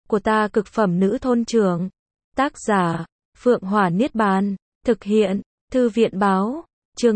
của ta cực phẩm nữ thôn trưởng. Tác giả, Phượng Hỏa Niết Bàn. Thực hiện, Thư viện Báo. Chương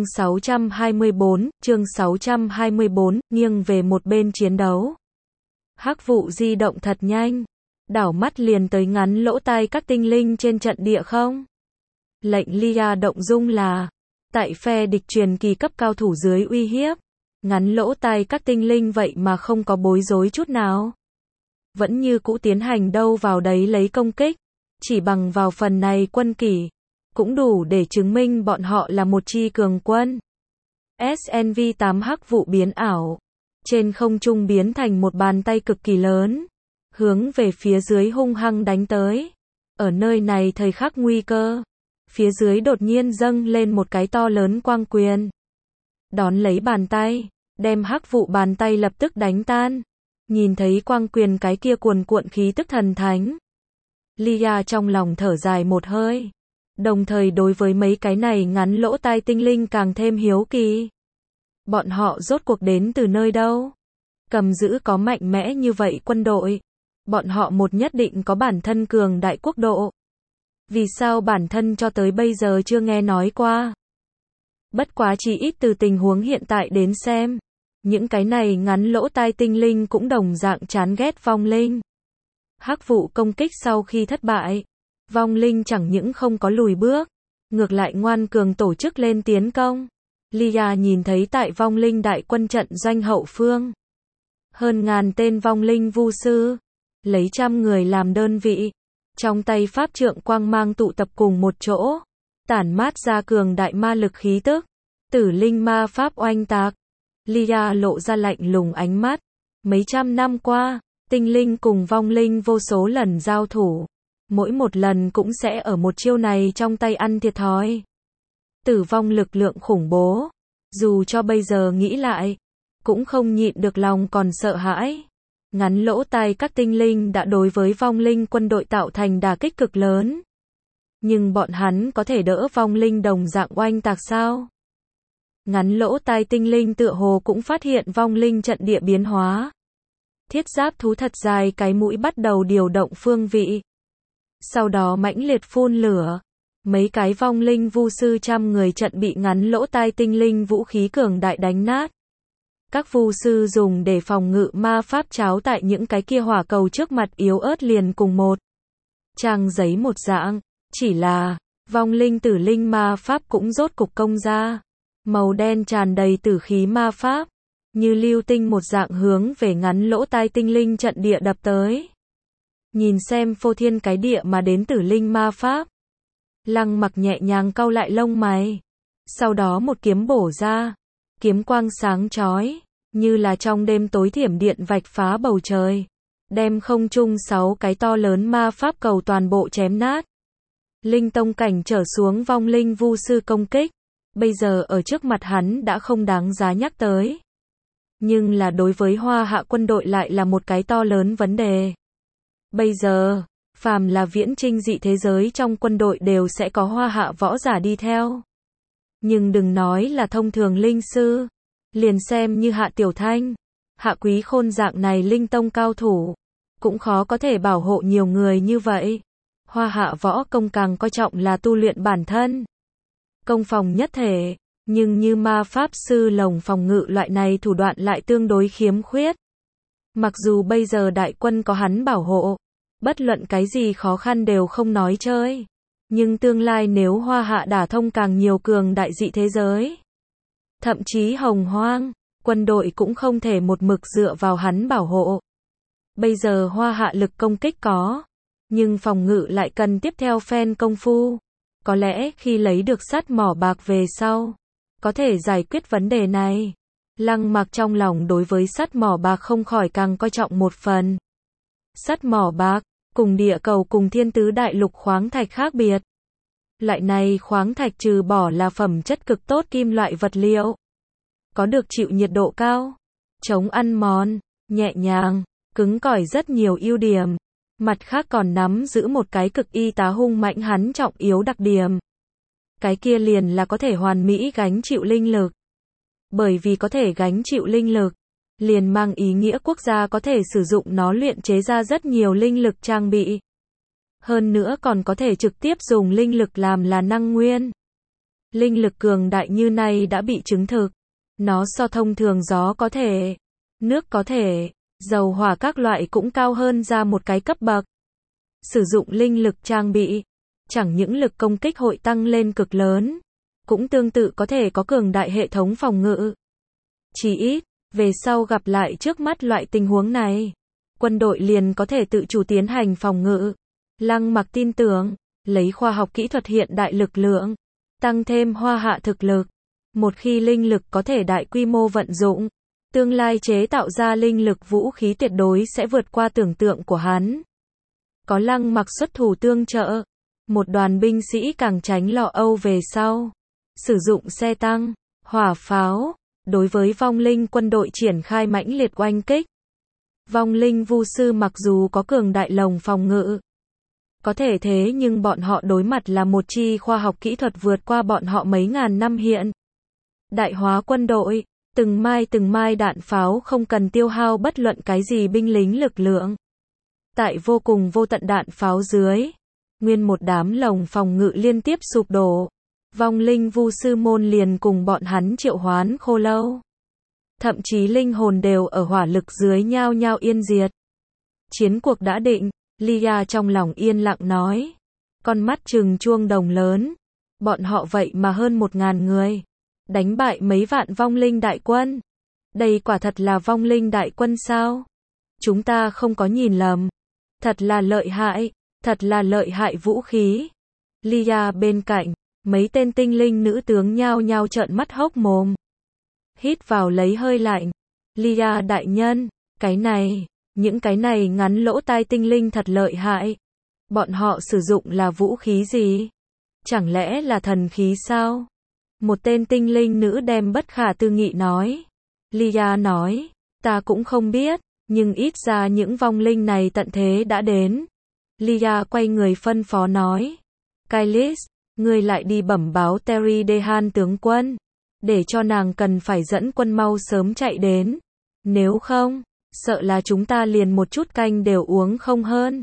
624, nghiêng về một bên chiến đấu. Hắc vụ di động thật nhanh, đảo mắt liền tới ngắn lỗ tai các tinh linh trên trận địa không. Lệnh Lia động dung là, tại phe địch truyền kỳ cấp cao thủ dưới uy hiếp, ngắn lỗ tai các tinh linh vậy mà không có bối rối chút nào. Vẫn như cũ tiến hành đâu vào đấy lấy công kích, chỉ bằng vào phần này quân kỷ, cũng đủ để chứng minh bọn họ là một chi cường quân. SNV-8 hắc vụ biến ảo, trên không trung biến thành một bàn tay cực kỳ lớn, hướng về phía dưới hung hăng đánh tới. Ở nơi này thời khắc nguy cơ, phía dưới đột nhiên dâng lên một cái to lớn quang quyền. Đón lấy bàn tay, đem hắc vụ bàn tay lập tức đánh tan. Nhìn thấy quang quyền cái kia cuồn cuộn khí tức thần thánh, Lia trong lòng thở dài một hơi, đồng thời đối với mấy cái này ngắn lỗ tai tinh linh càng thêm hiếu kỳ. Bọn họ rốt cuộc đến từ nơi đâu? Cầm giữ có mạnh mẽ như vậy quân đội, bọn họ một nhất định có bản thân cường đại quốc độ. Vì sao bản thân cho tới bây giờ chưa nghe nói qua? Bất quá chỉ ít từ tình huống hiện tại đến xem, những cái này ngắn lỗ tai tinh linh cũng đồng dạng chán ghét vong linh. Hắc vụ công kích sau khi thất bại, vong linh chẳng những không có lùi bước, ngược lại ngoan cường tổ chức lên tiến công. Lia nhìn thấy tại vong linh đại quân trận doanh hậu phương, hơn ngàn tên vong linh vu sư, lấy trăm người làm đơn vị, trong tay pháp trượng quang mang tụ tập cùng một chỗ, tản mát ra cường đại ma lực khí tức, tử linh ma pháp oanh tạc. Lia lộ ra lạnh lùng ánh mắt. Mấy trăm năm qua, tinh linh cùng vong linh vô số lần giao thủ, mỗi một lần cũng sẽ ở một chiêu này trong tay ăn thiệt thòi. Tử vong lực lượng khủng bố, dù cho bây giờ nghĩ lại, cũng không nhịn được lòng còn sợ hãi. Ngắn lỗ tai các tinh linh đã đối với vong linh quân đội tạo thành đả kích cực lớn. Nhưng bọn hắn có thể đỡ vong linh đồng dạng oanh tạc sao? Ngắn lỗ tai tinh linh tựa hồ cũng phát hiện vong linh trận địa biến hóa. Thiết giáp thú thật dài cái mũi bắt đầu điều động phương vị. Sau đó mãnh liệt phun lửa. Mấy cái vong linh vu sư trăm người trận bị ngắn lỗ tai tinh linh vũ khí cường đại đánh nát. Các vu sư dùng để phòng ngự ma pháp cháo tại những cái kia hỏa cầu trước mặt yếu ớt liền cùng một trang giấy một dạng, chỉ là vong linh tử linh ma pháp cũng rốt cục công ra. Màu đen tràn đầy tử khí ma pháp, như lưu tinh một dạng hướng về ngắn lỗ tai tinh linh trận địa đập tới. Nhìn xem phô thiên cái địa mà đến tử linh ma pháp, Lăng Mặc nhẹ nhàng cau lại lông mày, sau đó một kiếm bổ ra, kiếm quang sáng chói, như là trong đêm tối thiểm điện vạch phá bầu trời, đem không trung 6 cái to lớn ma pháp cầu toàn bộ chém nát. Linh tông cảnh trở xuống vong linh vu sư công kích, bây giờ ở trước mặt hắn đã không đáng giá nhắc tới. Nhưng là đối với Hoa Hạ quân đội lại là một cái to lớn vấn đề. Bây giờ, phàm là viễn trinh dị thế giới trong quân đội đều sẽ có Hoa Hạ võ giả đi theo. Nhưng đừng nói là thông thường linh sư, liền xem như Hạ Tiểu Thanh, Hạ Quý Khôn dạng này linh tông cao thủ, cũng khó có thể bảo hộ nhiều người như vậy. Hoa Hạ võ công càng coi trọng là tu luyện bản thân, công phòng nhất thể, nhưng như ma pháp sư lồng phòng ngự loại này thủ đoạn lại tương đối khiếm khuyết. Mặc dù bây giờ đại quân có hắn bảo hộ, bất luận cái gì khó khăn đều không nói chơi, nhưng tương lai nếu Hoa Hạ đả thông càng nhiều cường đại dị thế giới, thậm chí hồng hoang, quân đội cũng không thể một mực dựa vào hắn bảo hộ. Bây giờ Hoa Hạ lực công kích có, nhưng phòng ngự lại cần tiếp theo phen công phu. Có lẽ khi lấy được sắt mỏ bạc về sau, có thể giải quyết vấn đề này. Lăng Mặc trong lòng đối với sắt mỏ bạc không khỏi càng coi trọng một phần. Sắt mỏ bạc, cùng địa cầu cùng thiên tứ đại lục khoáng thạch khác biệt. Loại này khoáng thạch trừ bỏ là phẩm chất cực tốt kim loại vật liệu, có được chịu nhiệt độ cao, chống ăn mòn, nhẹ nhàng, cứng cỏi rất nhiều ưu điểm. Mặt khác còn nắm giữ một cái cực y tá hung mạnh hắn trọng yếu đặc điểm. Cái kia liền là có thể hoàn mỹ gánh chịu linh lực. Bởi vì có thể gánh chịu linh lực, liền mang ý nghĩa quốc gia có thể sử dụng nó luyện chế ra rất nhiều linh lực trang bị. Hơn nữa còn có thể trực tiếp dùng linh lực làm là năng nguyên. Linh lực cường đại như này đã bị chứng thực. Nó so thông thường gió có thể, nước có thể, dầu hỏa các loại cũng cao hơn ra một cái cấp bậc. Sử dụng linh lực trang bị, chẳng những lực công kích hội tăng lên cực lớn, cũng tương tự có thể có cường đại hệ thống phòng ngự. Chỉ ít, về sau gặp lại trước mắt loại tình huống này, quân đội liền có thể tự chủ tiến hành phòng ngự. Lăng Mặc tin tưởng, lấy khoa học kỹ thuật hiện đại lực lượng, tăng thêm Hoa Hạ thực lực, một khi linh lực có thể đại quy mô vận dụng, tương lai chế tạo ra linh lực vũ khí tuyệt đối sẽ vượt qua tưởng tượng của hắn. Có Lăng Mặc xuất thủ tương trợ, một đoàn binh sĩ càng tránh lo âu về sau. Sử dụng xe tăng, hỏa pháo, đối với vong linh quân đội triển khai mãnh liệt oanh kích. Vong linh vu sư mặc dù có cường đại lồng phòng ngự, có thể thế nhưng bọn họ đối mặt là một chi khoa học kỹ thuật vượt qua bọn họ mấy ngàn năm hiện đại hóa quân đội, từng mai đạn pháo không cần tiêu hao bất luận cái gì binh lính lực lượng. Tại vô cùng vô tận đạn pháo dưới, nguyên một đám lồng phòng ngự liên tiếp sụp đổ. Vong linh vu sư môn liền cùng bọn hắn triệu hoán khô lâu. Thậm chí linh hồn đều ở hỏa lực dưới nhao nhao yên diệt. Chiến cuộc đã định, Lia trong lòng yên lặng nói. Con mắt trừng chuông đồng lớn. Bọn họ vậy mà hơn 1000 người. Đánh bại mấy vạn vong linh đại quân. Đây quả thật là vong linh đại quân sao? Chúng ta không có nhìn lầm. Thật là lợi hại vũ khí. Lia bên cạnh, mấy tên tinh linh nữ tướng nhao nhao trợn mắt hốc mồm. Hít vào lấy hơi lạnh. Lia đại nhân, những cái này ngắn lỗ tai tinh linh thật lợi hại. Bọn họ sử dụng là vũ khí gì? Chẳng lẽ là thần khí sao? Một tên tinh linh nữ đem bất khả tư nghị nói. Lia nói, ta cũng không biết, nhưng ít ra những vong linh này tận thế đã đến. Lia quay người phân phó nói. Kailis, ngươi lại đi bẩm báo Terry Dehan tướng quân, để cho nàng cần phải dẫn quân mau sớm chạy đến. Nếu không, sợ là chúng ta liền một chút canh đều uống không hơn.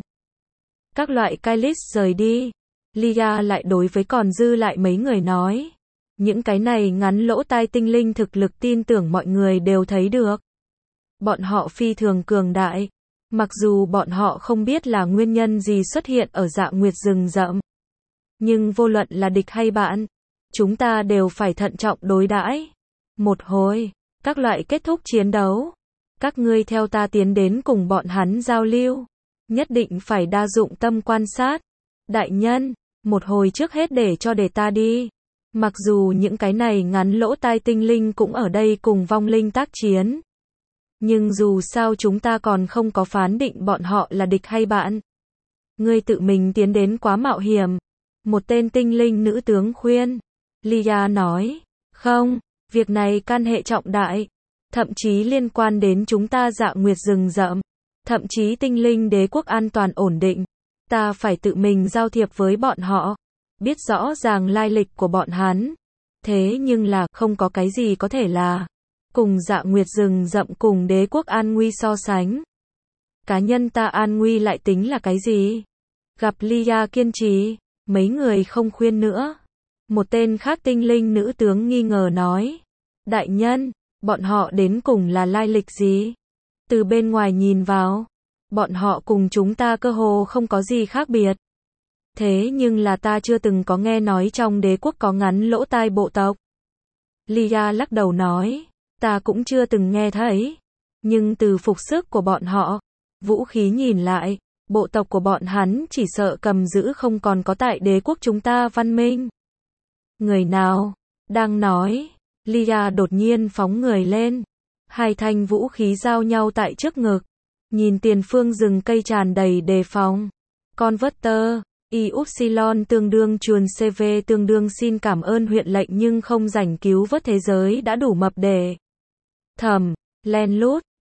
Các loại Kailis rời đi. Lia lại đối với còn dư lại mấy người nói. Những cái này ngắn lỗ tai tinh linh thực lực tin tưởng mọi người đều thấy được. Bọn họ phi thường cường đại. Mặc dù bọn họ không biết là nguyên nhân gì xuất hiện ở Dạ Nguyệt rừng rậm. Nhưng vô luận là địch hay bạn, chúng ta đều phải thận trọng đối đãi. Một hồi, các loại kết thúc chiến đấu. Các ngươi theo ta tiến đến cùng bọn hắn giao lưu. Nhất định phải đa dụng tâm quan sát. Đại nhân, một hồi trước hết để ta đi. Mặc dù những cái này ngắn lỗ tai tinh linh cũng ở đây cùng vong linh tác chiến. Nhưng dù sao chúng ta còn không có phán định bọn họ là địch hay bạn. Ngươi tự mình tiến đến quá mạo hiểm. Một tên tinh linh nữ tướng khuyên. Lia nói, không, việc này can hệ trọng đại. Thậm chí liên quan đến chúng ta Dạ Nguyệt rừng rậm. Thậm chí tinh linh đế quốc an toàn ổn định. Ta phải tự mình giao thiệp với bọn họ. Biết rõ ràng lai lịch của bọn hắn. Thế nhưng là không có cái gì có thể là cùng Dạ Nguyệt rừng rậm cùng đế quốc an nguy so sánh. Cá nhân ta an nguy lại tính là cái gì? Gặp Lia kiên trì, mấy người không khuyên nữa. Một tên khác tinh linh nữ tướng nghi ngờ nói. Đại nhân, bọn họ đến cùng là lai lịch gì? Từ bên ngoài nhìn vào, bọn họ cùng chúng ta cơ hồ không có gì khác biệt. Thế nhưng là ta chưa từng có nghe nói trong đế quốc có ngắn lỗ tai bộ tộc. Lia lắc đầu nói, ta cũng chưa từng nghe thấy. Nhưng từ phục sức của bọn họ, vũ khí nhìn lại, bộ tộc của bọn hắn chỉ sợ cầm giữ không còn có tại đế quốc chúng ta văn minh. Người nào? Đang nói. Lia đột nhiên phóng người lên. Hai thanh vũ khí giao nhau tại trước ngực. Nhìn tiền phương rừng cây tràn đầy đề phòng. Converter. Y-Upsilon tương đương chuồn CV tương đương xin cảm ơn huyện lệnh nhưng không rảnh cứu vớt thế giới đã đủ mập để thầm, len lút,